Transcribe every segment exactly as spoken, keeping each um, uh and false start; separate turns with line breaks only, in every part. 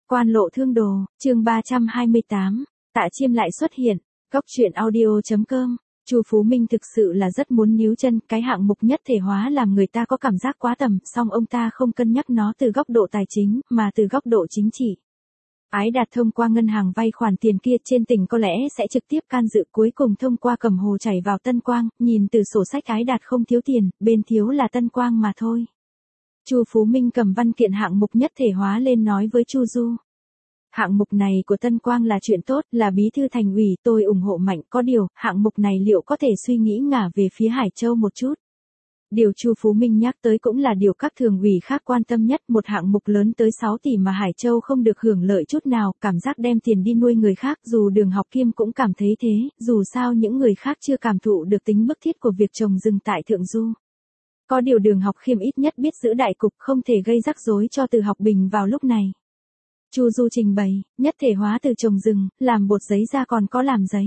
Quan lộ thương đồ, chương ba trăm hai mươi tám, Tạ Chiêm lại xuất hiện, góc truyện audio chấm com. Chu Phú Minh thực sự là rất muốn níu chân, cái hạng mục nhất thể hóa làm người ta có cảm giác quá tầm, song ông ta không cân nhắc nó từ góc độ tài chính, mà từ góc độ chính trị. Ái Đạt thông qua ngân hàng vay khoản tiền kia trên tỉnh có lẽ sẽ trực tiếp can dự, cuối cùng thông qua Cẩm Hồ chảy vào Tân Quang, nhìn từ sổ sách Ái Đạt không thiếu tiền, bên thiếu là Tân Quang mà thôi. Chu Phú Minh cầm văn kiện hạng mục nhất thể hóa lên nói với Chu Du. Hạng mục này của Tân Quang là chuyện tốt, là bí thư thành ủy, tôi ủng hộ mạnh, có điều, hạng mục này liệu có thể suy nghĩ ngả về phía Hải Châu một chút. Điều Chu Phú Minh nhắc tới cũng là điều các thường ủy khác quan tâm nhất, một hạng mục lớn tới sáu tỷ mà Hải Châu không được hưởng lợi chút nào, cảm giác đem tiền đi nuôi người khác, dù Đường Học Kiêm cũng cảm thấy thế, dù sao những người khác chưa cảm thụ được tính bức thiết của việc trồng rừng tại Thượng Du. Có điều Đường Học Khiêm ít nhất biết giữ đại cục, không thể gây rắc rối cho Từ Học Bình vào lúc này. Chu Du trình bày, nhất thể hóa từ trồng rừng, làm bột giấy ra còn có làm giấy.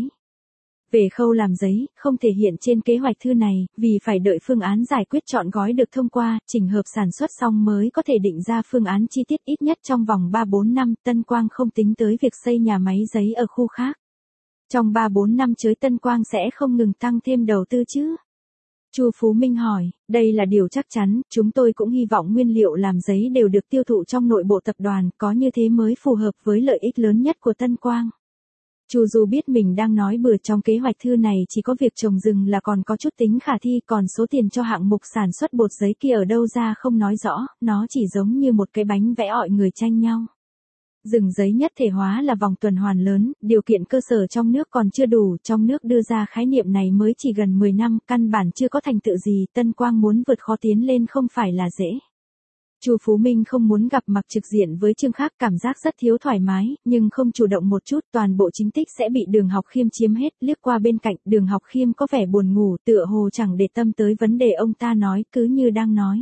Về khâu làm giấy, không thể hiện trên kế hoạch thư này, vì phải đợi phương án giải quyết trọn gói được thông qua, chỉnh hợp sản xuất xong mới có thể định ra phương án chi tiết ít nhất trong vòng ba bốn năm, Tân Quang không tính tới việc xây nhà máy giấy ở khu khác. Trong ba bốn năm tới Tân Quang sẽ không ngừng tăng thêm đầu tư chứ? Chu Phú Minh hỏi, đây là điều chắc chắn, chúng tôi cũng hy vọng nguyên liệu làm giấy đều được tiêu thụ trong nội bộ tập đoàn, có như thế mới phù hợp với lợi ích lớn nhất của Tân Quang. Chu Du biết mình đang nói bừa, trong kế hoạch thư này chỉ có việc trồng rừng là còn có chút tính khả thi, còn số tiền cho hạng mục sản xuất bột giấy kia ở đâu ra không nói rõ, nó chỉ giống như một cái bánh vẽ ọi người tranh nhau. Rừng giấy nhất thể hóa là vòng tuần hoàn lớn, điều kiện cơ sở trong nước còn chưa đủ, trong nước đưa ra khái niệm này mới chỉ gần mười năm, căn bản chưa có thành tựu gì, Tân Quang muốn vượt khó tiến lên không phải là dễ. Chu Phú Minh không muốn gặp mặt trực diện với Trương Khác, cảm giác rất thiếu thoải mái, nhưng không chủ động một chút, toàn bộ chính tích sẽ bị Đường Học Khiêm chiếm hết, liếc qua bên cạnh, Đường Học Khiêm có vẻ buồn ngủ, tựa hồ chẳng để tâm tới vấn đề ông ta nói, cứ như đang nói.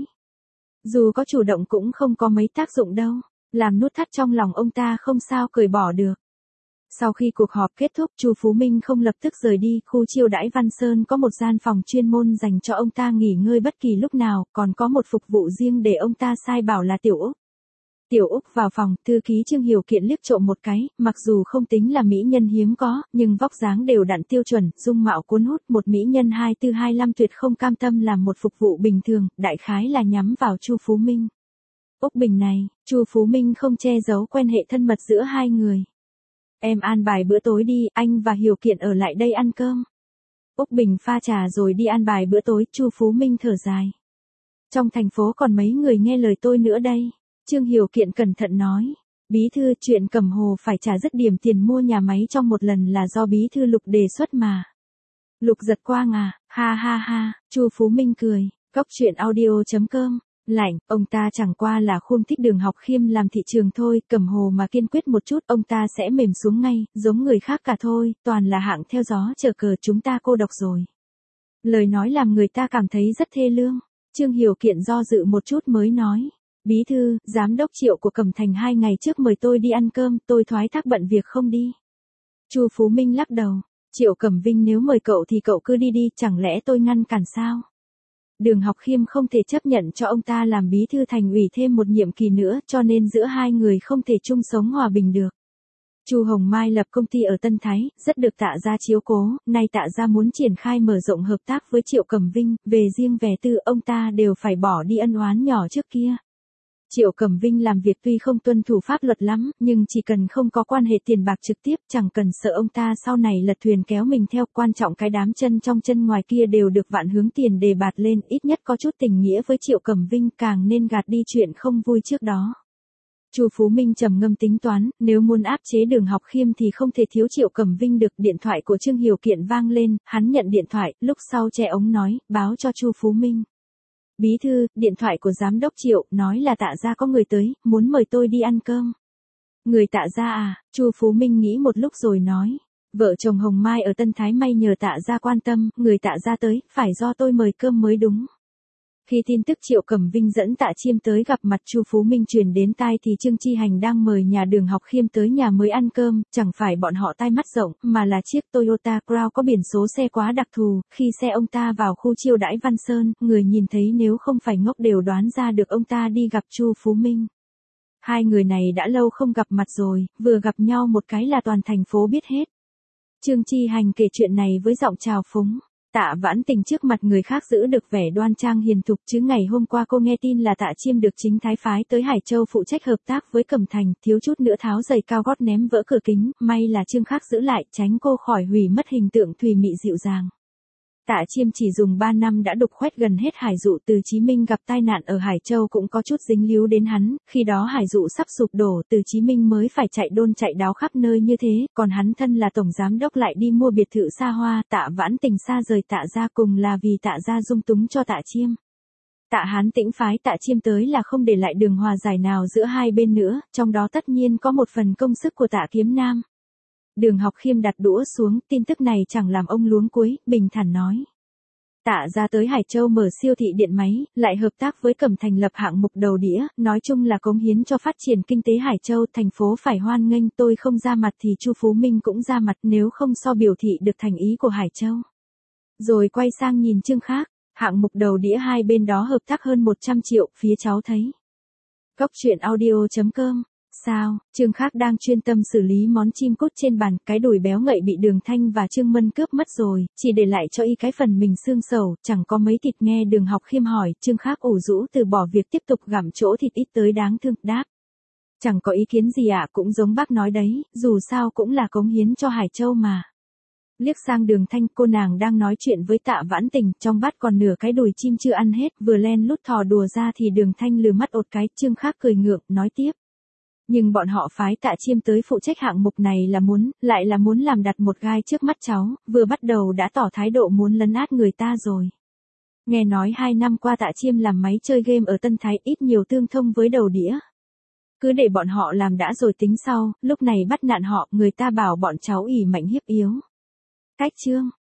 Dù có chủ động cũng không có mấy tác dụng đâu. Làm nút thắt trong lòng ông ta không sao cởi bỏ được. Sau khi cuộc họp kết thúc, Chu Phú Minh không lập tức rời đi, khu chiêu đãi Văn Sơn có một gian phòng chuyên môn dành cho ông ta nghỉ ngơi bất kỳ lúc nào, còn có một phục vụ riêng để ông ta sai bảo là Tiểu Úc. Tiểu Úc vào phòng, thư ký Trương Hiểu Kiện liếc trộm một cái, mặc dù không tính là mỹ nhân hiếm có, nhưng vóc dáng đều đặn tiêu chuẩn, dung mạo cuốn hút, một mỹ nhân hai tư hai lăm tuyệt không cam tâm làm một phục vụ bình thường, đại khái là nhắm vào Chu Phú Minh. Úc Bình này, Chu Phú Minh không che giấu quan hệ thân mật giữa hai người. Em an bài bữa tối đi, anh và Hiểu Kiện ở lại đây ăn cơm. Úc Bình pha trà rồi đi an bài bữa tối, Chu Phú Minh thở dài. Trong thành phố còn mấy người nghe lời tôi nữa đây. Trương Hiểu Kiện cẩn thận nói. Bí thư, chuyện Cẩm Hồ phải trả dứt điểm tiền mua nhà máy trong một lần là do bí thư Lục đề xuất mà. Lục Giật Quang à, ha ha ha, Chu Phú Minh cười, góc truyện audio chấm com. Lạnh, ông ta chẳng qua là khung thích Đường Học Khiêm làm thị trường thôi, Cẩm Hồ mà kiên quyết một chút ông ta sẽ mềm xuống ngay, giống người khác cả thôi, toàn là hạng theo gió chờ cờ, chúng ta cô độc rồi. Lời nói làm người ta cảm thấy rất thê lương. Trương Hiểu Kiện do dự một chút mới nói, bí thư, giám đốc Triệu của Cẩm Thành hai ngày trước mời tôi đi ăn cơm, tôi thoái thác bận việc không đi. Chu Phú Minh lắc đầu, Triệu Cẩm Vinh nếu mời cậu thì cậu cứ đi đi, chẳng lẽ tôi ngăn cản sao? Đường Học Khiêm không thể chấp nhận cho ông ta làm bí thư thành ủy thêm một nhiệm kỳ nữa, cho nên giữa hai người không thể chung sống hòa bình được. Chu Hồng Mai lập công ty ở Tân Thái, rất được Tạ gia chiếu cố, nay Tạ gia muốn triển khai mở rộng hợp tác với Triệu Cẩm Vinh, về riêng về tư ông ta đều phải bỏ đi ân oán nhỏ trước kia. Triệu Cẩm Vinh làm việc tuy không tuân thủ pháp luật lắm, nhưng chỉ cần không có quan hệ tiền bạc trực tiếp, chẳng cần sợ ông ta sau này lật thuyền kéo mình theo, quan trọng cái đám chân trong chân ngoài kia đều được vạn hướng tiền đề bạt lên, ít nhất có chút tình nghĩa với Triệu Cẩm Vinh, càng nên gạt đi chuyện không vui trước đó. Chu Phú Minh trầm ngâm tính toán, nếu muốn áp chế Đường Học Khiêm thì không thể thiếu Triệu Cẩm Vinh được, điện thoại của Trương Hiểu Kiện vang lên, hắn nhận điện thoại, lúc sau che ống nói, báo cho Chu Phú Minh. Bí thư, điện thoại của giám đốc Triệu, nói là Tạ gia có người tới, muốn mời tôi đi ăn cơm. Người Tạ gia à? Chu Phú Minh nghĩ một lúc rồi nói. Vợ chồng Hồng Mai ở Tân Thái may nhờ Tạ gia quan tâm, người Tạ gia tới, phải do tôi mời cơm mới đúng. Khi tin tức Triệu Cẩm Vinh dẫn Tạ Chiêm tới gặp mặt Chu Phú Minh truyền đến tai thì Trương Chi Hành đang mời nhà Đường Học Khiêm tới nhà mới ăn cơm, chẳng phải bọn họ tai mắt rộng, mà là chiếc Toyota Crown có biển số xe quá đặc thù, khi xe ông ta vào khu chiêu đãi Văn Sơn, người nhìn thấy nếu không phải ngốc đều đoán ra được ông ta đi gặp Chu Phú Minh. Hai người này đã lâu không gặp mặt rồi, vừa gặp nhau một cái là toàn thành phố biết hết. Trương Chi Hành kể chuyện này với giọng trào phúng. Tạ Vãn Tình trước mặt người khác giữ được vẻ đoan trang hiền thục, chứ ngày hôm qua cô nghe tin là Tạ Chiêm được chính thái phái tới Hải Châu phụ trách hợp tác với Cẩm Thành, thiếu chút nữa tháo giày cao gót ném vỡ cửa kính, may là Trương Khắc giữ lại, tránh cô khỏi hủy mất hình tượng thùy mị dịu dàng. Tạ Chiêm chỉ dùng ba năm đã đục khoét gần hết Hải Dụ. Từ Chí Minh gặp tai nạn ở Hải Châu cũng có chút dính líu đến hắn, khi đó Hải Dụ sắp sụp đổ, Từ Chí Minh mới phải chạy đôn chạy đáo khắp nơi như thế, còn hắn thân là tổng giám đốc lại đi mua biệt thự xa hoa. Tạ Vãn Tình xa rời Tạ gia cùng là vì Tạ gia dung túng cho Tạ Chiêm. Tạ Hán Tĩnh phái Tạ Chiêm tới là không để lại đường hòa giải nào giữa hai bên nữa, trong đó tất nhiên có một phần công sức của Tạ Kiếm Nam. Đường Học Khiêm đặt đũa xuống, tin tức này chẳng làm ông luống cuống, bình thản nói. Tạ gia tới Hải Châu mở siêu thị điện máy, lại hợp tác với Cẩm Thành lập hạng mục đầu đĩa, nói chung là cống hiến cho phát triển kinh tế Hải Châu, thành phố phải hoan nghênh, tôi không ra mặt thì Chu Phú Minh cũng ra mặt, nếu không so biểu thị được thành ý của Hải Châu. Rồi quay sang nhìn Trương Khác, hạng mục đầu đĩa hai bên đó hợp tác hơn một trăm triệu, phía cháu thấy. Góc truyện audio chấm com. Sao, Trương Khác đang chuyên tâm xử lý món chim cút trên bàn, cái đùi béo ngậy bị Đường Thanh và Trương Mân cướp mất rồi, chỉ để lại cho y cái phần mình xương sầu, chẳng có mấy thịt. Nghe Đường Học Khiêm hỏi, Trương Khác ủ rũ từ bỏ việc tiếp tục gặm chỗ thịt ít tới đáng thương, đáp. Chẳng có ý kiến gì ạ, cũng giống bác nói đấy, dù sao cũng là cống hiến cho Hải Châu mà. Liếc sang Đường Thanh, cô nàng đang nói chuyện với Tạ Vãn Tình, trong bát còn nửa cái đùi chim chưa ăn hết, vừa len lút thò đùa ra thì Đường Thanh lừa mắt ột cái. Trương Khác cười ngượng, nói tiếp. Nhưng bọn họ phái Tạ Chiêm tới phụ trách hạng mục này là muốn, lại là muốn làm đặt một gai trước mắt cháu, vừa bắt đầu đã tỏ thái độ muốn lấn át người ta rồi. Nghe nói hai năm qua Tạ Chiêm làm máy chơi game ở Tân Thái, ít nhiều tương thông với đầu đĩa. Cứ để bọn họ làm đã rồi tính sau, lúc này bắt nạn họ, người ta bảo bọn cháu ỷ mạnh hiếp yếu. Cách chương.